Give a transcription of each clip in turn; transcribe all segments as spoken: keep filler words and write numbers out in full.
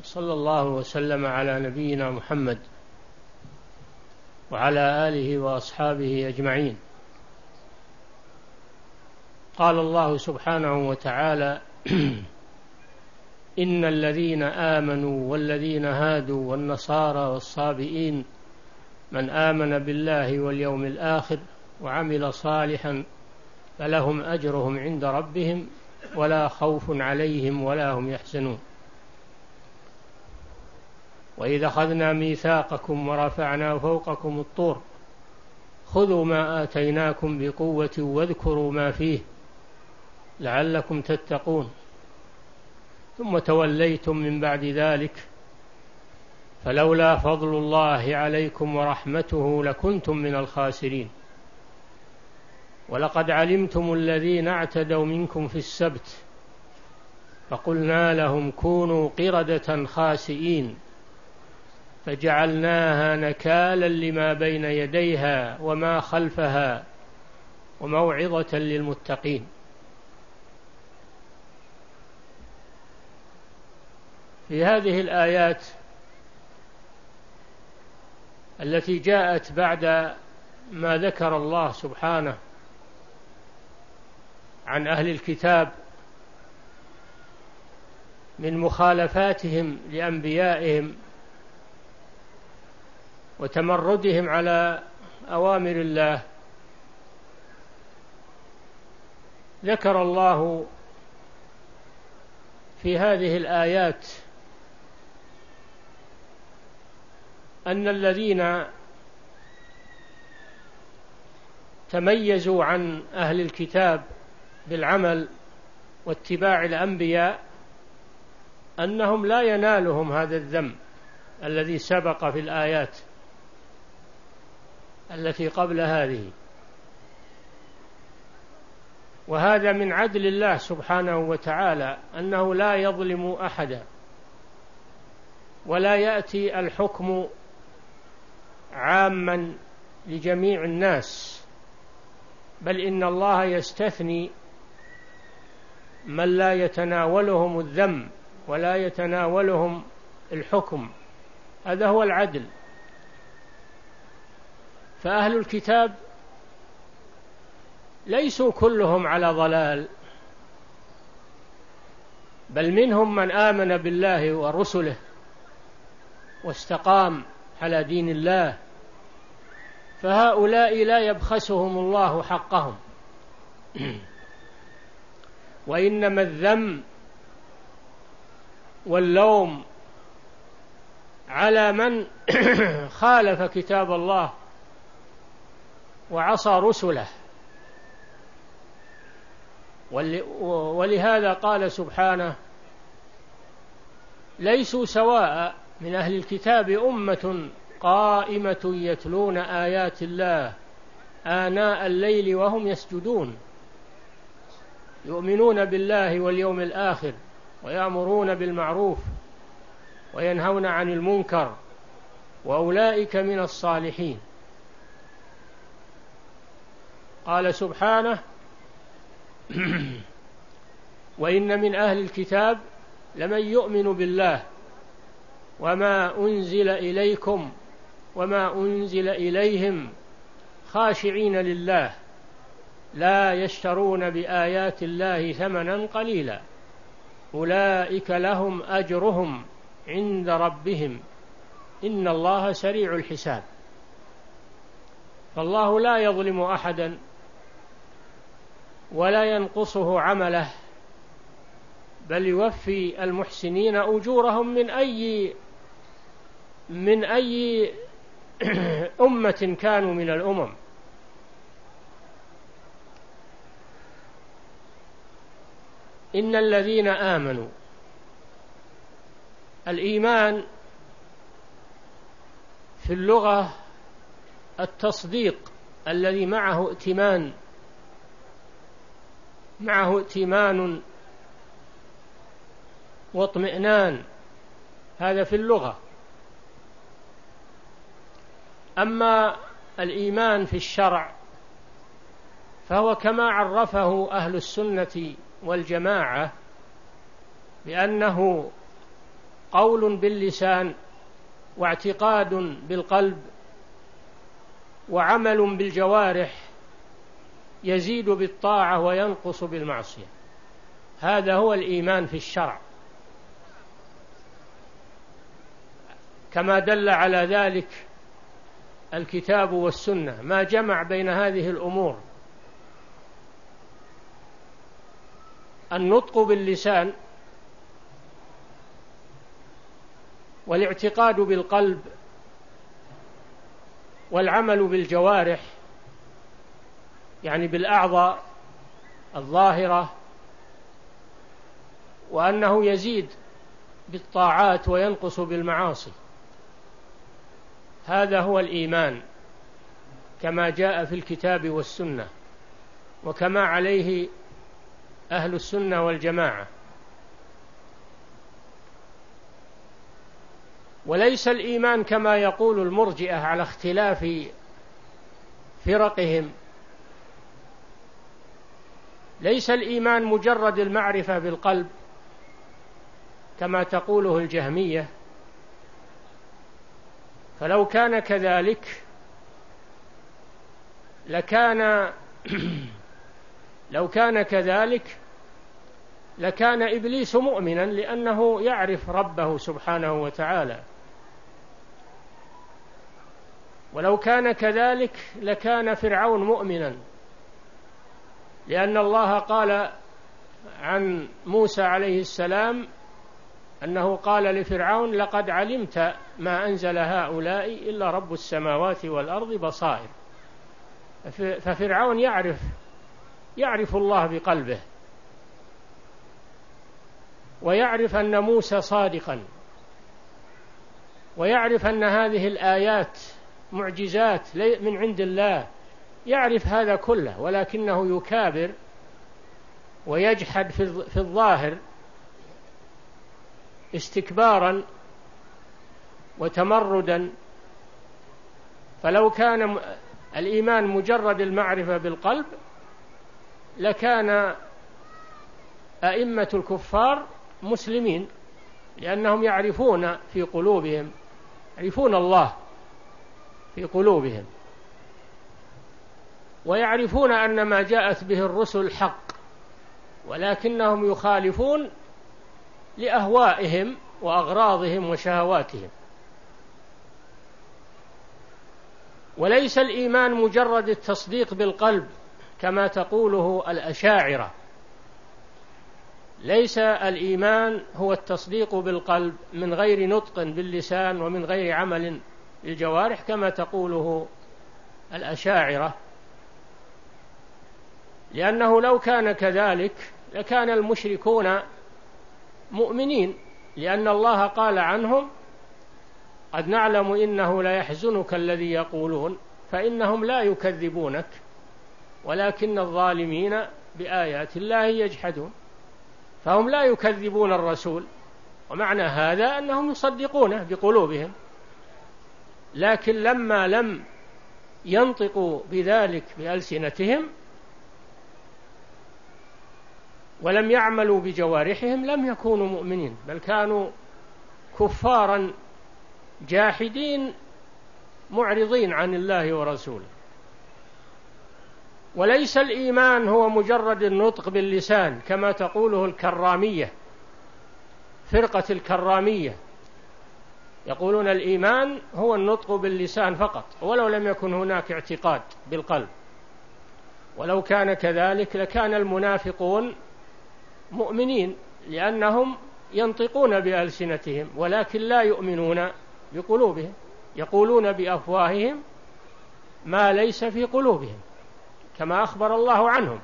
صلى الله وسلم على نبينا محمد وعلى آله وأصحابه أجمعين. قال الله سبحانه وتعالى: إن الذين آمنوا والذين هادوا والنصارى والصابئين من آمن بالله واليوم الآخر وعمل صالحا فلهم أجرهم عند ربهم ولا خوف عليهم ولا هم يحزنون. وإذا أخذنا ميثاقكم ورفعنا فوقكم الطور خذوا ما آتيناكم بقوة واذكروا ما فيه لعلكم تتقون ثم توليتم من بعد ذلك فلولا فضل الله عليكم ورحمته لكنتم من الخاسرين. ولقد علمتم الذين اعتدوا منكم في السبت فقلنا لهم كونوا قردة خاسئين فجعلناها نكالا لما بين يديها وما خلفها وموعظة للمتقين. في هذه الآيات التي جاءت بعد ما ذكر الله سبحانه عن أهل الكتاب من مخالفاتهم لأنبيائهم وتمردهم على أوامر الله، ذكر الله في هذه الآيات أن الذين تميزوا عن أهل الكتاب بالعمل واتباع الأنبياء أنهم لا ينالهم هذا الذم الذي سبق في الآيات التي قبل هذه. وهذا من عدل الله سبحانه وتعالى أنه لا يظلم أحدا ولا يأتي الحكم عاما لجميع الناس، بل إن الله يستثني من لا يتناولهم الذم ولا يتناولهم الحكم. هذا هو العدل. فأهل الكتاب ليسوا كلهم على ضلال، بل منهم من آمن بالله ورسله واستقام على دين الله، فهؤلاء لا يبخسهم الله حقهم. وإنما الذم واللوم على من خالف كتاب الله وعصى رسله. ولهذا قال سبحانه: ليسوا سواء من أهل الكتاب أمة قائمة يتلون آيات الله آناء الليل وهم يسجدون يؤمنون بالله واليوم الآخر ويأمرون بالمعروف وينهون عن المنكر وأولئك من الصالحين. قال سبحانه: وإن من أهل الكتاب لمن يؤمن بالله وما أنزل إليكم وما أنزل إليهم خاشعين لله لا يشترون بآيات الله ثمنا قليلا أولئك لهم أجرهم عند ربهم إن الله سريع الحساب. فالله لا يظلم أحدا ولا ينقصه عمله، بل يوفي المحسنين أجورهم من أي من أي أمة كانوا من الأمم. إن الذين آمنوا، الإيمان في اللغة التصديق الذي معه ائتمان معه ائتمان واطمئنان، هذا في اللغة. أما الإيمان في الشرع فهو كما عرفه أهل السنة والجماعة بأنه قول باللسان واعتقاد بالقلب وعمل بالجوارح، يزيد بالطاعة وينقص بالمعصية. هذا هو الإيمان في الشرع، كما دل على ذلك الكتاب والسنة، ما جمع بين هذه الأمور: النطق باللسان، والاعتقاد بالقلب، والعمل بالجوارح يعني بالأعضاء الظاهرة، وأنه يزيد بالطاعات وينقص بالمعاصي. هذا هو الإيمان كما جاء في الكتاب والسنة، وكما عليه أهل السنة والجماعة. وليس الإيمان كما يقول المرجئة على اختلاف فرقهم، ليس الإيمان مجرد المعرفة بالقلب كما تقوله الجهمية، فلو كان كذلك لكان لو كان كذلك لكان إبليس مؤمنا، لأنه يعرف ربه سبحانه وتعالى. ولو كان كذلك لكان فرعون مؤمنا، لأن الله قال عن موسى عليه السلام أنه قال لفرعون: لقد علمت ما أنزل هؤلاء إلا رب السماوات والأرض بصائر. ففرعون يعرف يعرف الله بقلبه، ويعرف أن موسى صادقا، ويعرف أن هذه الآيات معجزات من عند الله، يعرف هذا كله، ولكنه يكابر ويجحد في الظاهر استكبارا وتمردا. فلو كان الإيمان مجرد المعرفة بالقلب لكان أئمة الكفار مسلمين، لأنهم يعرفون في قلوبهم يعرفون الله في قلوبهم، ويعرفون أن ما جاءت به الرسل حق، ولكنهم يخالفون لأهوائهم وأغراضهم وشهواتهم. وليس الإيمان مجرد التصديق بالقلب كما تقوله الأشاعرة، ليس الإيمان هو التصديق بالقلب من غير نطق باللسان ومن غير عمل بالجوارح كما تقوله الأشاعرة، لأنه لو كان كذلك لكان المشركون مؤمنين، لأن الله قال عنهم: قد نعلم إنه ليحزنك الذي يقولون فإنهم لا يكذبونك ولكن الظالمين بآيات الله يجحدون. فهم لا يكذبون الرسول، ومعنى هذا أنهم يصدقونه بقلوبهم، لكن لما لم ينطقوا بذلك بألسنتهم ولم يعملوا بجوارحهم لم يكونوا مؤمنين، بل كانوا كفارا جاحدين معرضين عن الله ورسوله. وليس الإيمان هو مجرد النطق باللسان كما تقوله الكرامية، فرقة الكرامية يقولون الإيمان هو النطق باللسان فقط ولو لم يكن هناك اعتقاد بالقلب. ولو كان كذلك لكان المنافقون مؤمنين، لأنهم ينطقون بألسنتهم ولكن لا يؤمنون بقلوبهم، يقولون بأفواههم ما ليس في قلوبهم كما أخبر الله عنهم،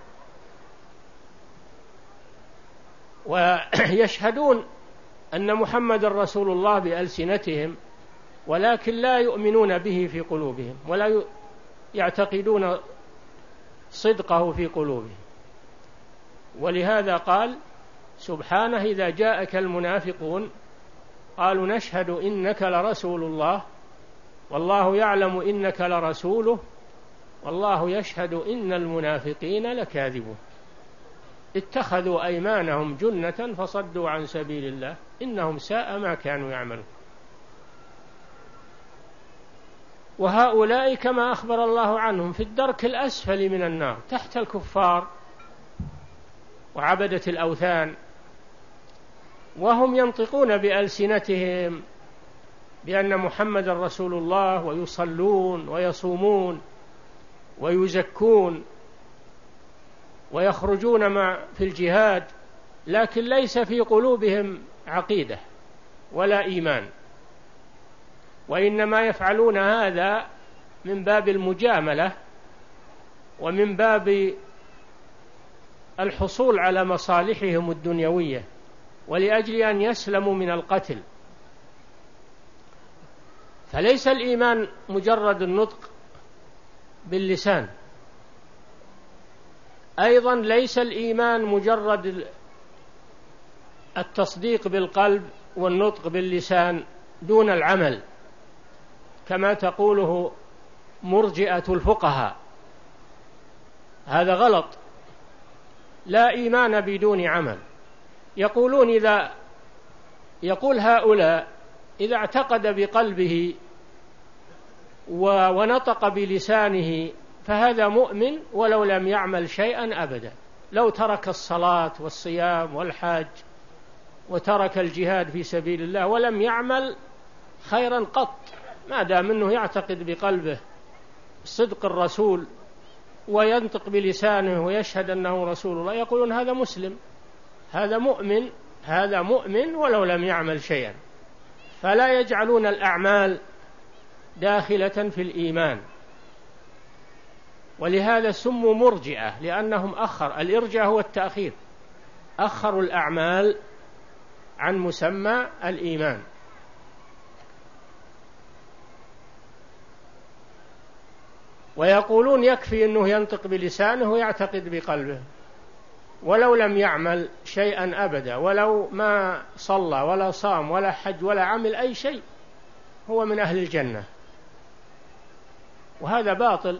ويشهدون أن محمد رسول الله بألسنتهم ولكن لا يؤمنون به في قلوبهم ولا يعتقدون صدقه في قلوبهم. ولهذا قال سبحانه: إذا جاءك المنافقون قالوا نشهد إنك لرسول الله والله يعلم إنك لرسوله والله يشهد إن المنافقين لكاذبون. اتخذوا أيمانهم جنة فصدوا عن سبيل الله إنهم ساء ما كانوا يعملون. وهؤلاء كما أخبر الله عنهم في الدرك الأسفل من النار تحت الكفار وعبدة الأوثان، وهم ينطقون بألسنتهم بأن محمد رسول الله ويصلون ويصومون ويزكون ويخرجون مع في الجهاد، لكن ليس في قلوبهم عقيدة ولا إيمان، وإنما يفعلون هذا من باب المجاملة ومن باب الحصول على مصالحهم الدنيوية ولأجل أن يسلموا من القتل. فليس الإيمان مجرد النطق باللسان، أيضا ليس الإيمان مجرد التصديق بالقلب والنطق باللسان دون العمل كما تقوله مرجئة الفقهاء، هذا غلط. لا إيمان بدون عمل. يقولون إذا يقول هؤلاء إذا اعتقد بقلبه ونطق بلسانه فهذا مؤمن ولو لم يعمل شيئا أبدا، لو ترك الصلاة والصيام والحج وترك الجهاد في سبيل الله ولم يعمل خيرا قط، ما دام أنه يعتقد بقلبه صدق الرسول وينطق بلسانه ويشهد أنه رسول الله، يقولون هذا مسلم، هذا مؤمن، هذا مؤمن ولو لم يعمل شيئا. فلا يجعلون الأعمال داخلة في الإيمان، ولهذا سموا مرجئة لأنهم أخر. الإرجاء هو التأخير، أخروا الأعمال عن مسمى الإيمان. ويقولون يكفي أنه ينطق بلسانه ويعتقد بقلبه ولو لم يعمل شيئا أبدا، ولو ما صلى ولا صام ولا حج ولا عمل أي شيء هو من أهل الجنة، وهذا باطل،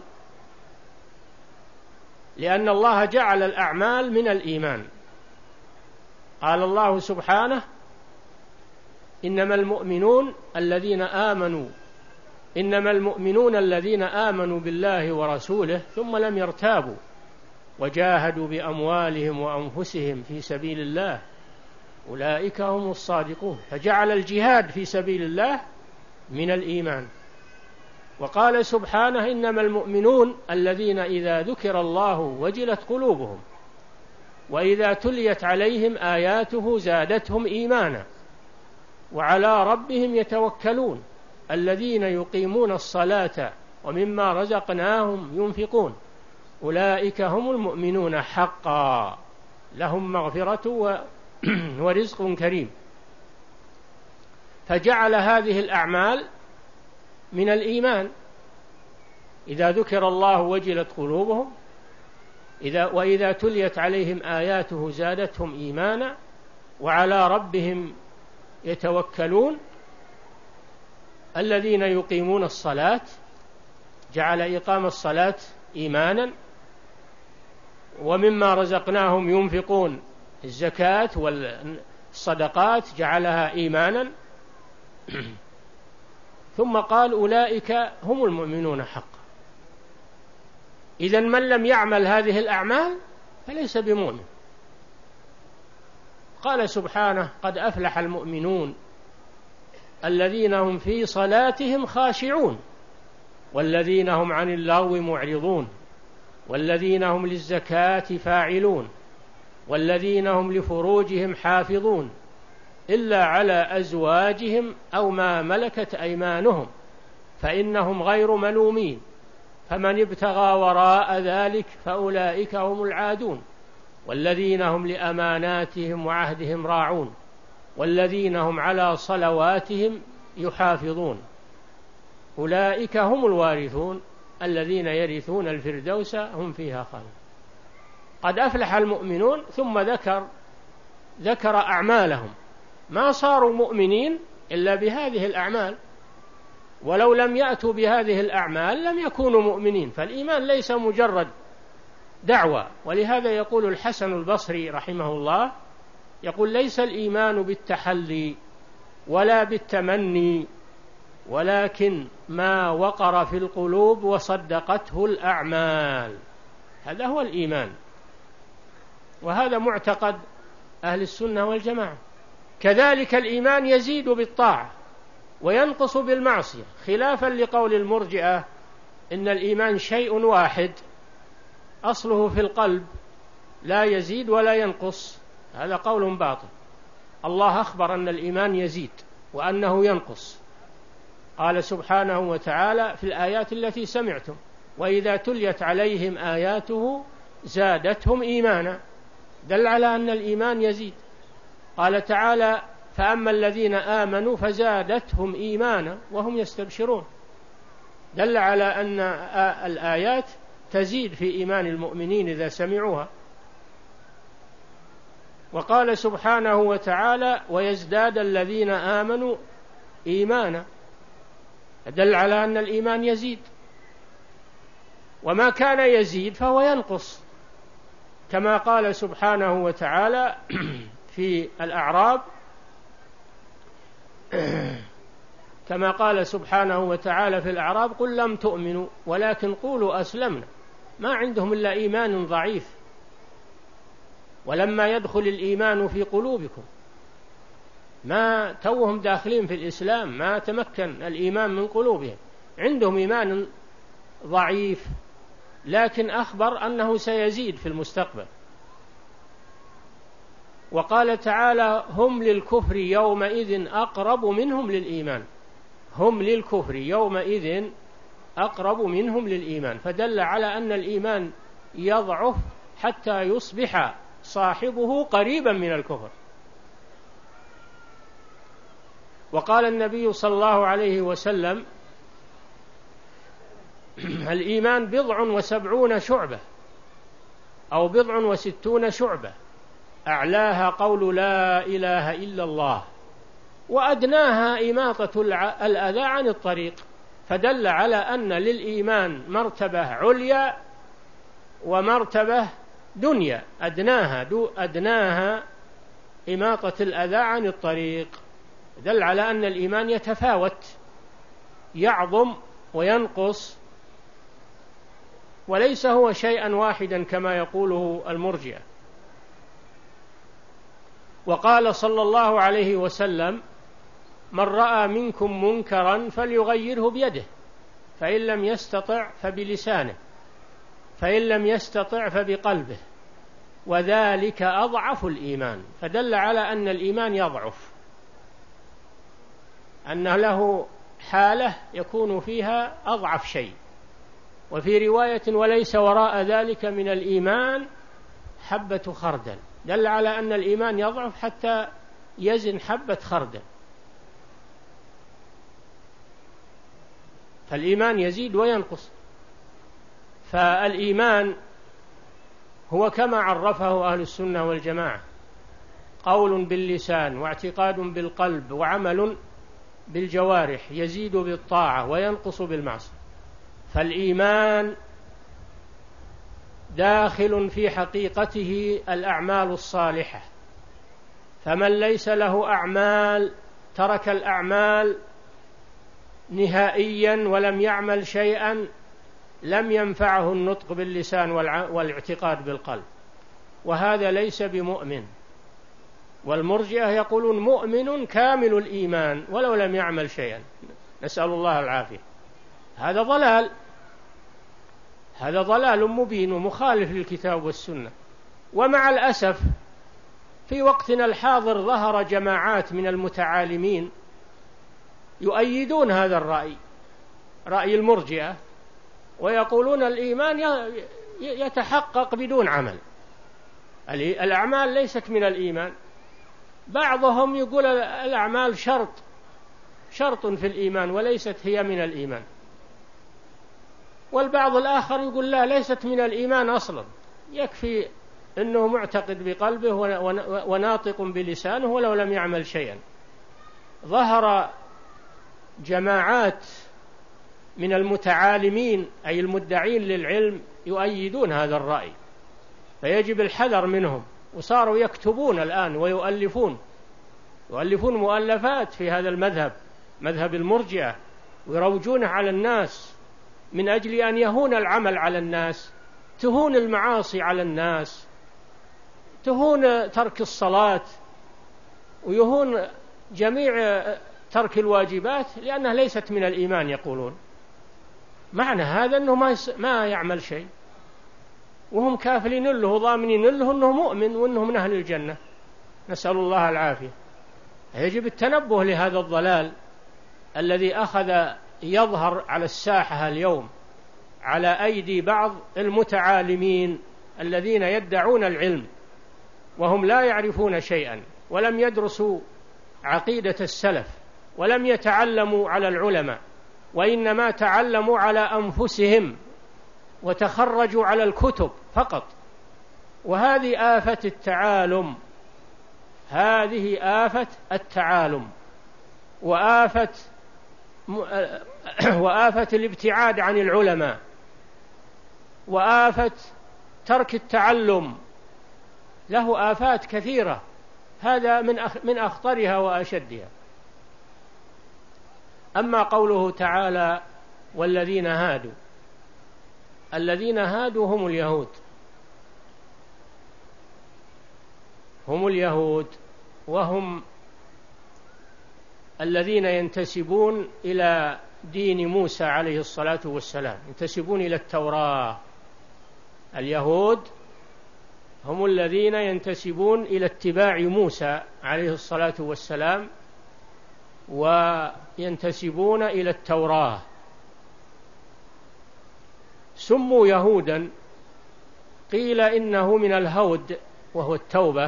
لأن الله جعل الأعمال من الإيمان. قال الله سبحانه إنما المؤمنون الذين آمنوا إنما المؤمنون الذين آمنوا بالله ورسوله ثم لم يرتابوا وجاهدوا بأموالهم وأنفسهم في سبيل الله أولئك هم الصادقون. فجعل الجهاد في سبيل الله من الإيمان. وقال سبحانه إنما المؤمنون الذين إذا ذكر الله وجلت قلوبهم وإذا تليت عليهم آياته زادتهم إيمانا وعلى ربهم يتوكلون الذين يقيمون الصلاة ومما رزقناهم ينفقون أولئك هم المؤمنون حقا لهم مغفرة ورزق كريم. فجعل هذه الأعمال من الإيمان، إذا ذكر الله وجلت قلوبهم إذا وإذا تليت عليهم آياته زادتهم إيمانا وعلى ربهم يتوكلون الذين يقيمون الصلاة، جعل إقام الصلاة إيمانا، ومما رزقناهم ينفقون الزكاة والصدقات جعلها إيمانا. ثم قال أولئك هم المؤمنون حقا. إذن من لم يعمل هذه الأعمال فليس بمؤمن. قال سبحانه قد أفلح المؤمنون الذين هم في صلاتهم خاشعون والذين هم عن اللغو معرضون والذين هم للزكاة فاعلون والذين هم لفروجهم حافظون إلا على أزواجهم أو ما ملكت أيمانهم فإنهم غير ملومين فمن ابتغى وراء ذلك فأولئك هم العادون والذين هم لأماناتهم وعهدهم راعون والذين هم على صلواتهم يحافظون أولئك هم الوارثون الذين يرثون الفردوس هم فيها خالدون. قد أفلح المؤمنون، ثم ذكر ذكر أعمالهم، ما صاروا مؤمنين إلا بهذه الأعمال، ولو لم يأتوا بهذه الأعمال لم يكونوا مؤمنين. فالإيمان ليس مجرد دعوة. ولهذا يقول الحسن البصري رحمه الله، يقول: ليس الإيمان بالتحلي ولا بالتمني، ولكن ما وقر في القلوب وصدقته الأعمال. هذا هو الإيمان، وهذا معتقد أهل السنة والجماعة. كذلك الإيمان يزيد بالطاعة وينقص بالمعصية، خلافا لقول المرجئة إن الإيمان شيء واحد أصله في القلب لا يزيد ولا ينقص. هذا قول باطل. الله أخبر أن الإيمان يزيد وأنه ينقص. قال سبحانه وتعالى في الآيات التي سمعتم: وإذا تليت عليهم آياته زادتهم إيمانا، دل على أن الإيمان يزيد. قال تعالى: فأما الذين آمنوا فزادتهم إيمانا وهم يستبشرون، دل على أن الآيات تزيد في إيمان المؤمنين إذا سمعوها. وقال سبحانه وتعالى: ويزداد الذين آمنوا إيمانا، دل على أن الإيمان يزيد. وما كان يزيد فهو ينقص، كما قال سبحانه وتعالى في الأعراب كما قال سبحانه وتعالى في الأعراب: قل لم تؤمنوا ولكن قولوا أسلمنا. ما عندهم إلا إيمان ضعيف، ولما يدخل الإيمان في قلوبكم، ما توهم داخلين في الإسلام، ما تمكن الإيمان من قلوبهم، عندهم إيمان ضعيف، لكن أخبر أنه سيزيد في المستقبل. وقال تعالى: هم للكفر يومئذ أقرب منهم للإيمان. هم للكفر يومئذ أقرب منهم للإيمان، فدل على أن الإيمان يضعف حتى يصبح صاحبه قريبا من الكفر. وقال النبي صلى الله عليه وسلم: الإيمان بضع وسبعون شعبة أو بضع وستون شعبة، أعلاها قول لا إله إلا الله، وأدناها إماطة الأذى عن الطريق. فدل على أن للإيمان مرتبة عليا ومرتبة دنيا، أدناها دو أدناها إماطة الأذى عن الطريق. دل على أن الإيمان يتفاوت، يعظم وينقص، وليس هو شيئا واحدا كما يقوله المرجئة. وقال صلى الله عليه وسلم: من رأى منكم منكرا فليغيره بيده، فإن لم يستطع فبلسانه، فإن لم يستطع فبقلبه، وذلك أضعف الإيمان. فدل على أن الإيمان يضعف، أن له حالة يكون فيها أضعف شيء. وفي رواية: وليس وراء ذلك من الإيمان حبة خردل. دل على أن الإيمان يضعف حتى يزن حبة خردل. فالإيمان يزيد وينقص. فالإيمان هو كما عرفه أهل السنة والجماعة: قول باللسان واعتقاد بالقلب وعمل بالجوارح، يزيد بالطاعة وينقص بالمعصية. فالإيمان داخل في حقيقته الأعمال الصالحة، فمن ليس له أعمال ترك الأعمال نهائيا ولم يعمل شيئا لم ينفعه النطق باللسان والاعتقاد بالقلب، وهذا ليس بمؤمن. والمرجئة يقولون مؤمن كامل الإيمان ولو لم يعمل شيئا، نسأل الله العافية. هذا ضلال، هذا ضلال مبين ومخالف للكتاب والسنة. ومع الأسف في وقتنا الحاضر ظهر جماعات من المتعالمين يؤيدون هذا الرأي، رأي المرجئة، ويقولون الإيمان يتحقق بدون عمل، الأعمال ليست من الإيمان. بعضهم يقول الأعمال شرط شرط في الإيمان وليست هي من الإيمان، والبعض الآخر يقول لا، ليست من الإيمان أصلا، يكفي أنه معتقد بقلبه وناطق بلسانه ولو لم يعمل شيئا. ظهر جماعات من المتعالمين أي المدعين للعلم يؤيدون هذا الرأي، فيجب الحذر منهم. وصاروا يكتبون الآن ويؤلفون يؤلفون مؤلفات في هذا المذهب، مذهب المرجئة، ويروجونه على الناس من أجل أن يهون العمل على الناس، تهون المعاصي على الناس، تهون ترك الصلاة، ويهون جميع ترك الواجبات، لأنها ليست من الإيمان يقولون. معنى هذا أنه ما, ما يعمل شيء، وهم كافلين له ضامنين له أنه مؤمن وأنه من أهل الجنة، نسأل الله العافية. يجب التنبه لهذا الضلال الذي أخذ يظهر على الساحة اليوم على أيدي بعض المتعالمين الذين يدعون العلم وهم لا يعرفون شيئا، ولم يدرسوا عقيدة السلف، ولم يتعلموا على العلماء، وإنما تعلموا على أنفسهم وتخرجوا على الكتب فقط. وهذه آفة التعالم، هذه آفة التعالم وآفة وآفة الابتعاد عن العلماء وآفة ترك التعلم، له آفات كثيرة، هذا من من أخطرها وأشدها. أما قوله تعالى والذين هادوا، الذين هادوا هم اليهود، هم اليهود وهم الذين ينتسبون إلى دين موسى عليه الصلاة والسلام، ينتسبون إلى التوراة. اليهود هم الذين ينتسبون إلى اتباع موسى عليه الصلاة والسلام وينتسبون إلى التوراة. سموا يهودا، قيل إنه من الهود وهو التوبة،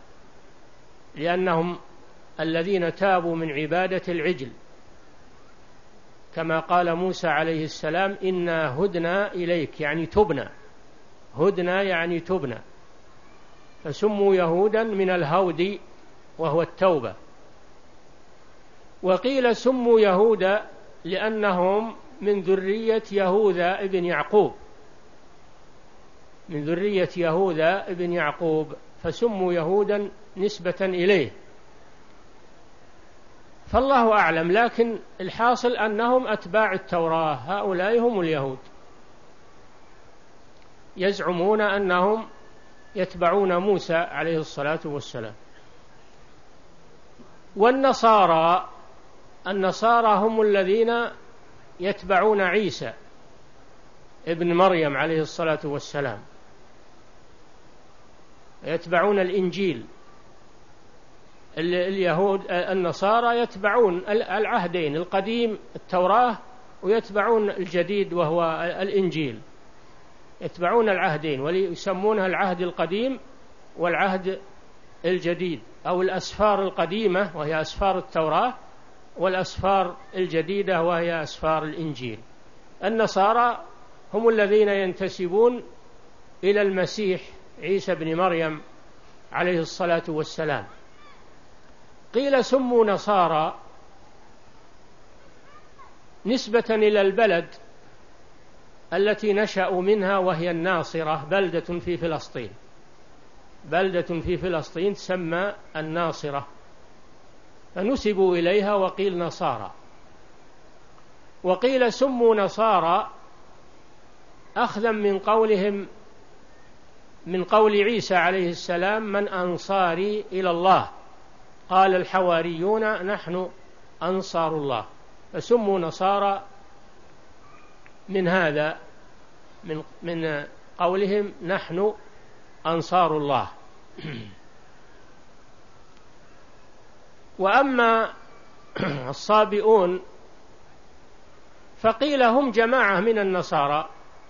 لأنهم الذين تابوا من عبادة العجل، كما قال موسى عليه السلام إنا هدنا إليك، يعني تبنا، هدنا يعني تبنا، فسموا يهودا من الهود وهو التوبة. وقيل سموا يهودا لأنهم من ذرية يهوذا ابن يعقوب، من ذرية يهوذا ابن يعقوب، فسموا يهودا نسبة إليه، فالله أعلم. لكن الحاصل أنهم أتباع التوراة، هؤلاء هم اليهود، يزعمون أنهم يتبعون موسى عليه الصلاة والسلام. والنصارى، النصارى هم الذين يتبعون عيسى ابن مريم عليه الصلاة والسلام، يتبعون الإنجيل. اليهود النصارى يتبعون العهدين، القديم التوراة، ويتبعون الجديد وهو الإنجيل، يتبعون العهدين، ويسمونها العهد القديم والعهد الجديد، أو الأسفار القديمة وهي أسفار التوراة، والأسفار الجديدة وهي أسفار الإنجيل. النصارى هم الذين ينتسبون إلى المسيح عيسى بن مريم عليه الصلاة والسلام. قيل سموا نصارى نسبة إلى البلد التي نشأوا منها، وهي الناصرة، بلدة في فلسطين، بلدة في فلسطين تسمى الناصرة، فنسبوا إليها وقيل نصارى. وقيل سموا نصارى أخذا من قولهم، من قول عيسى عليه السلام من أنصاري إلى الله، قال الحواريون نحن أنصار الله، فسموا نصارى من هذا، من من قولهم نحن أنصار الله. وأما الصابئون فقيل هم جماعة من النصارى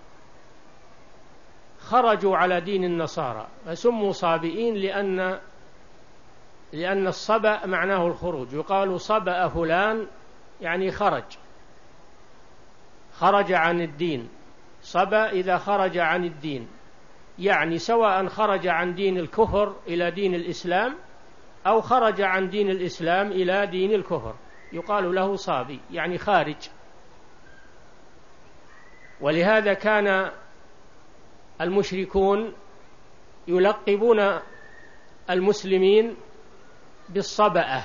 خرجوا على دين النصارى، فسموا صابئين لأن لأن الصبأ معناه الخروج، يقال صبأ فلان يعني خرج، خرج عن الدين. صبأ إذا خرج عن الدين، يعني سواء خرج عن دين الكفر إلى دين الإسلام أو خرج عن دين الإسلام إلى دين الكفر، يقال له صابي، يعني خارج. ولهذا كان المشركون يلقبون المسلمين بالصبأة،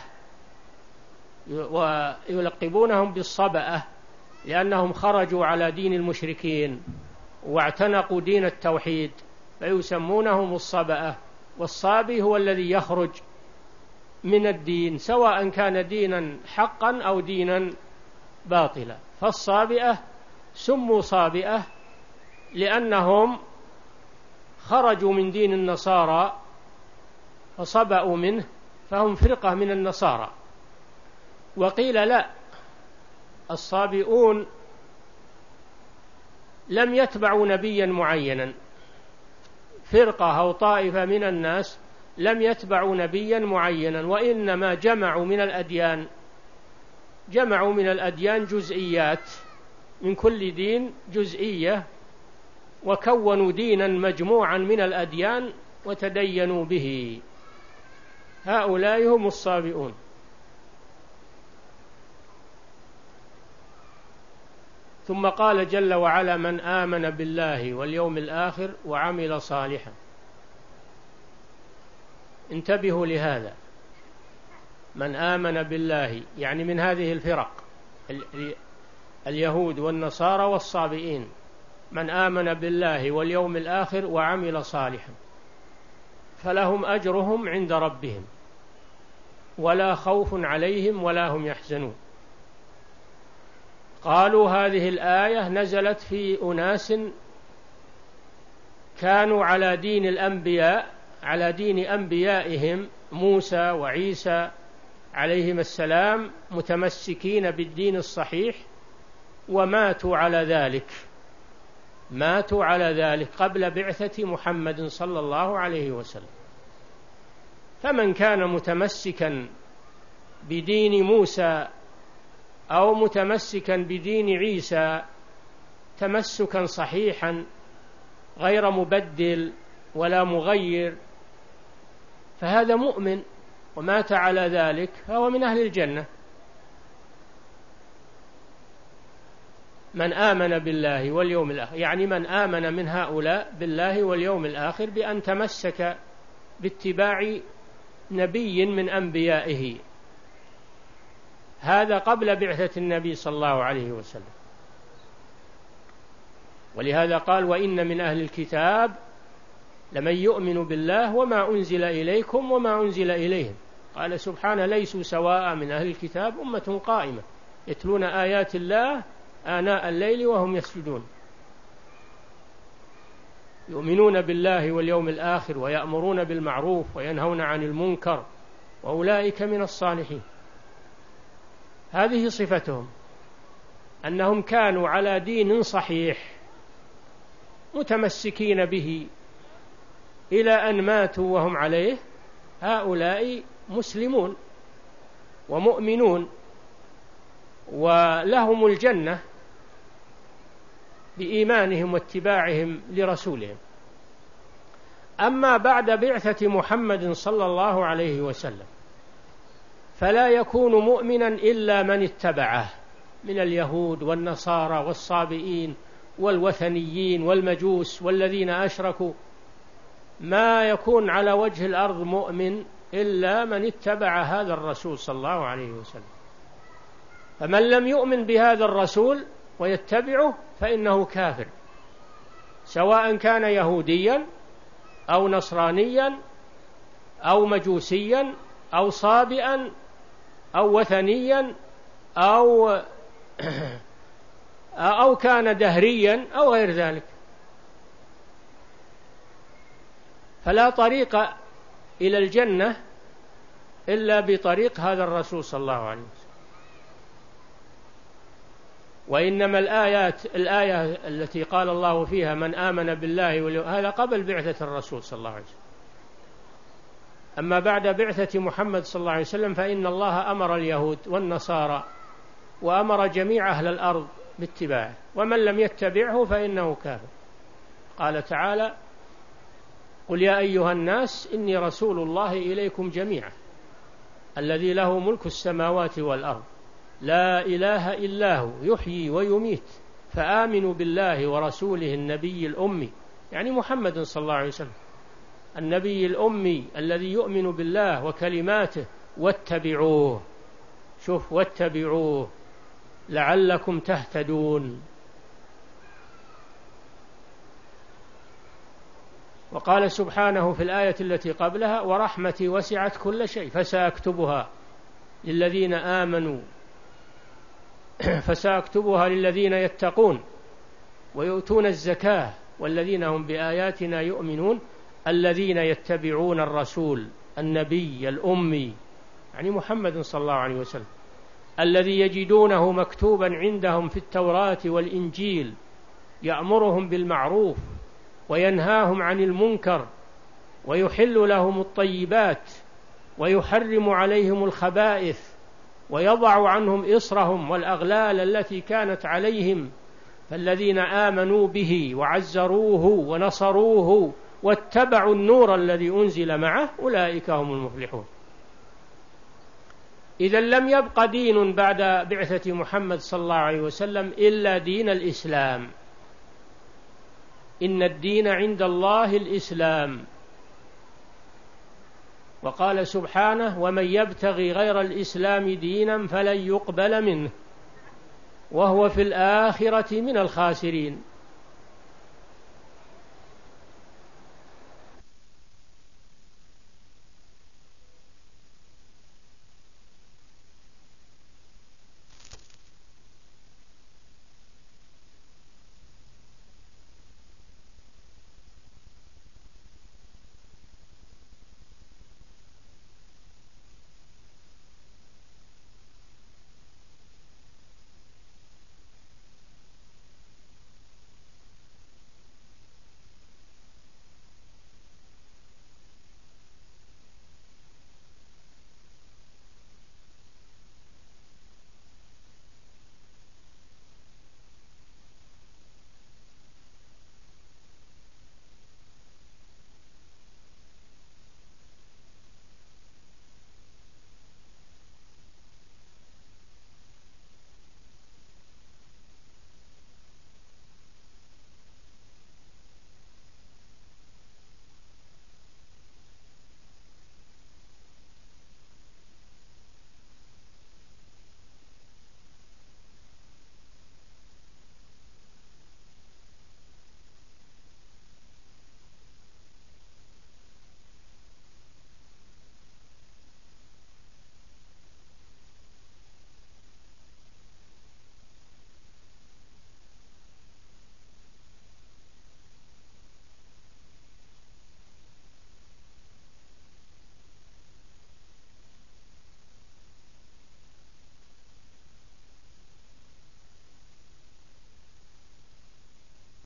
ويلقبونهم بالصبأة لأنهم خرجوا على دين المشركين واعتنقوا دين التوحيد، فيسمونهم الصبأة. والصابي هو الذي يخرج من الدين سواء كان دينا حقا أو دينا باطلا. فالصابئة سموا صابئة لأنهم خرجوا من دين النصارى فصبأوا منه، فهم فرقة من النصارى. وقيل لا، الصابئون لم يتبعوا نبيا معينا، فرقة أو طائفة من الناس لم يتبعوا نبيا معينا، وإنما جمعوا من الأديان جمعوا من الأديان جزئيات، من كل دين جزئية، وكونوا دينا مجموعا من الأديان وتدينوا به. هؤلاء هم الصابئون. ثم قال جل وعلا: من آمن بالله واليوم الآخر وعمل صالحا. انتبهوا لهذا، من آمن بالله يعني من هذه الفرق، اليهود والنصارى والصابئين، من آمن بالله واليوم الآخر وعمل صالحا فلهم أجرهم عند ربهم ولا خوف عليهم ولا هم يحزنون. قالوا هذه الآية نزلت في أناس كانوا على دين الأنبياء، على دين أنبيائهم موسى وعيسى عليهم السلام، متمسكين بالدين الصحيح، وماتوا على ذلك ماتوا على ذلك قبل بعثة محمد صلى الله عليه وسلم. فمن كان متمسكا بدين موسى أو متمسكا بدين عيسى تمسكا صحيحا غير مبدل ولا مغير، فهذا مؤمن ومات على ذلك فهو من أهل الجنة. من آمن بالله واليوم الآخر يعني من آمن من هؤلاء بالله واليوم الآخر بأن تمسك باتباع نبي من أنبيائه، هذا قبل بعثة النبي صلى الله عليه وسلم. ولهذا قال: وإن من أهل الكتاب لمن يؤمن بالله وما أنزل إليكم وما أنزل إليهم. قال سبحانه: ليسوا سواء من أهل الكتاب أمة قائمة يتلون آيات الله آناء الليل وهم يسجدون. يؤمنون بالله واليوم الآخر ويأمرون بالمعروف وينهون عن المنكر وأولئك من الصالحين. هذه صفتهم، أنهم كانوا على دين صحيح متمسكين به إلى أن ماتوا وهم عليه. هؤلاء مسلمون ومؤمنون ولهم الجنة بإيمانهم واتباعهم لرسولهم. أما بعد بعثة محمد صلى الله عليه وسلم فلا يكون مؤمنا إلا من اتبعه من اليهود والنصارى والصابئين والوثنيين والمجوس والذين أشركوا. ما يكون على وجه الأرض مؤمن إلا من اتبع هذا الرسول صلى الله عليه وسلم. فمن لم يؤمن بهذا الرسول ويتبعه فإنه كافر، سواء كان يهوديا أو نصرانيا أو مجوسيا أو صابئا أو وثنيا أو أو كان دهريا أو غير ذلك. فلا طريق إلى الجنة إلا بطريق هذا الرسول صلى الله عليه وسلم. وإنما الآيات الآية التي قال الله فيها من آمن بالله واليوم، هذا قبل بعثة الرسول صلى الله عليه وسلم. أما بعد بعثة محمد صلى الله عليه وسلم فإن الله أمر اليهود والنصارى وأمر جميع أهل الأرض باتباعه، ومن لم يتبعه فإنه كافر. قال تعالى: قل يا أيها الناس إني رسول الله إليكم جميعا الذي له ملك السماوات والأرض لا إله إلا هو يحيي ويميت فآمنوا بالله ورسوله النبي الأمي، يعني محمد صلى الله عليه وسلم، النبي الأمي الذي يؤمن بالله وكلماته، واتبعوه. شوف، واتبعوه لعلكم تهتدون. وقال سبحانه في الآية التي قبلها: ورحمتي وسعت كل شيء فسأكتبها للذين آمنوا فسأكتبها للذين يتقون ويؤتون الزكاة والذين هم بآياتنا يؤمنون الذين يتبعون الرسول النبي الأمي، يعني محمد صلى الله عليه وسلم، الذي يجدونه مكتوبا عندهم في التوراة والإنجيل، يأمرهم بالمعروف وينهاهم عن المنكر ويحل لهم الطيبات ويحرم عليهم الخبائث ويضع عنهم إصرهم والأغلال التي كانت عليهم. فالذين آمنوا به وعزروه ونصروه واتبعوا النور الذي أنزل معه أولئك هم المفلحون. إذن لم يبق دين بعد بعثة محمد صلى الله عليه وسلم إلا دين الإسلام. إن الدين عند الله الإسلام. وقال سبحانه: ومن يبتغي غير الإسلام دينا فلن يقبل منه وهو في الآخرة من الخاسرين.